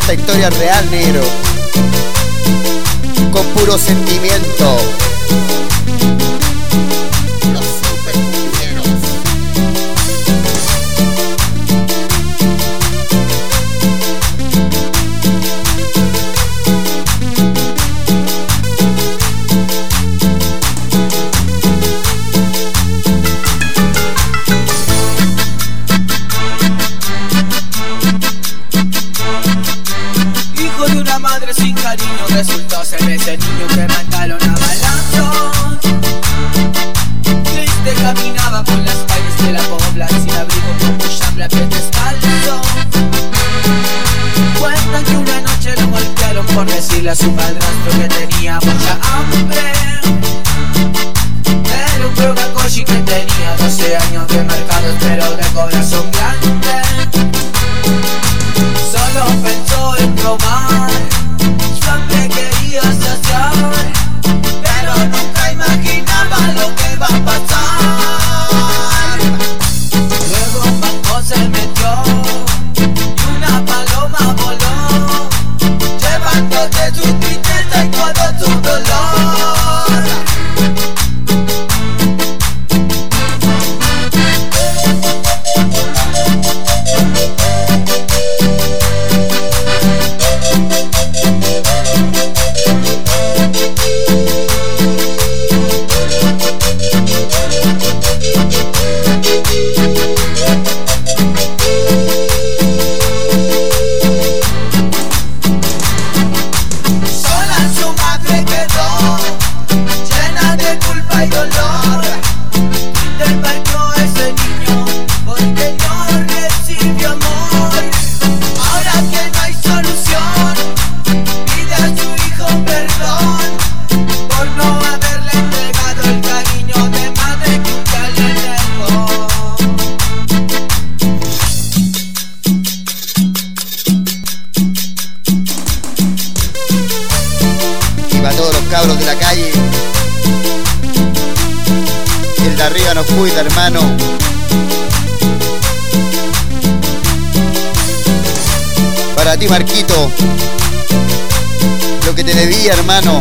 Esta historia es real, negro, con puro sentimiento. Los supercumbieros. Hijo de una madre sin cariño, resultó ser ese niño que mataron a balazos. Triste caminaba por las calles de la Pobla, sin abrigo, con mucha hambre a pies descalzos. Cuentan que una noche lo golpearon por decirle a su padrastro que tenía mucha hambre. Era un drogacochi que tenía 12 años remarcados, pero de corazón grande. Solo pensó en robar, su hambre quería saciar, pero nunca imaginaba lo que iba a pasar. Luego un banco se metió y una paloma voló, llevándote su tristeza y todo su dolor. Para todos los cabros de la calle, el de arriba nos cuida, hermano. Para ti, Marquito, lo que te debía, hermano.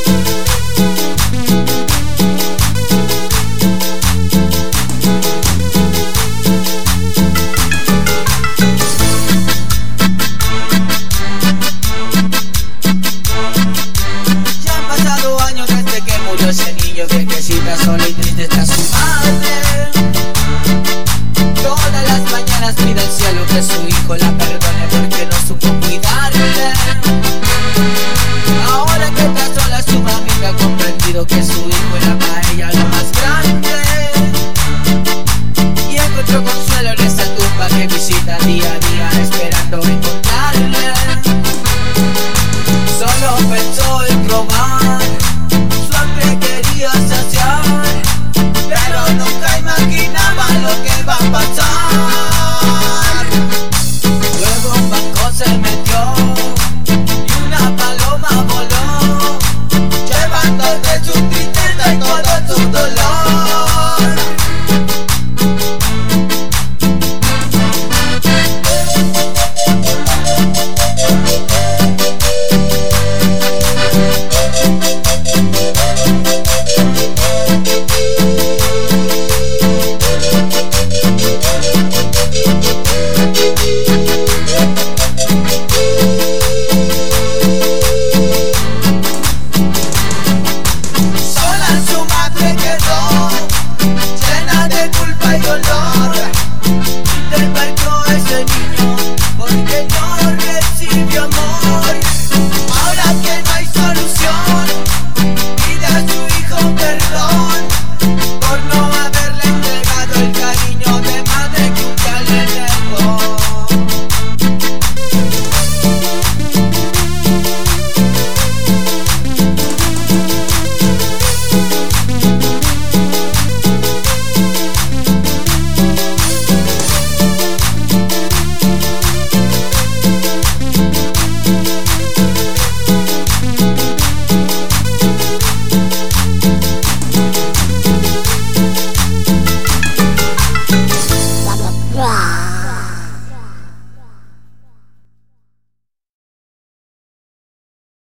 Ese niño que crecita solo y triste está su madre. Todas las mañanas pide al cielo que su hijo la perdone porque no supo cuidarle. Ahora que está sola su mami ha comprendido que su hijo era para ella lo más grande. Y encontró consuelo en esa tumba que visita.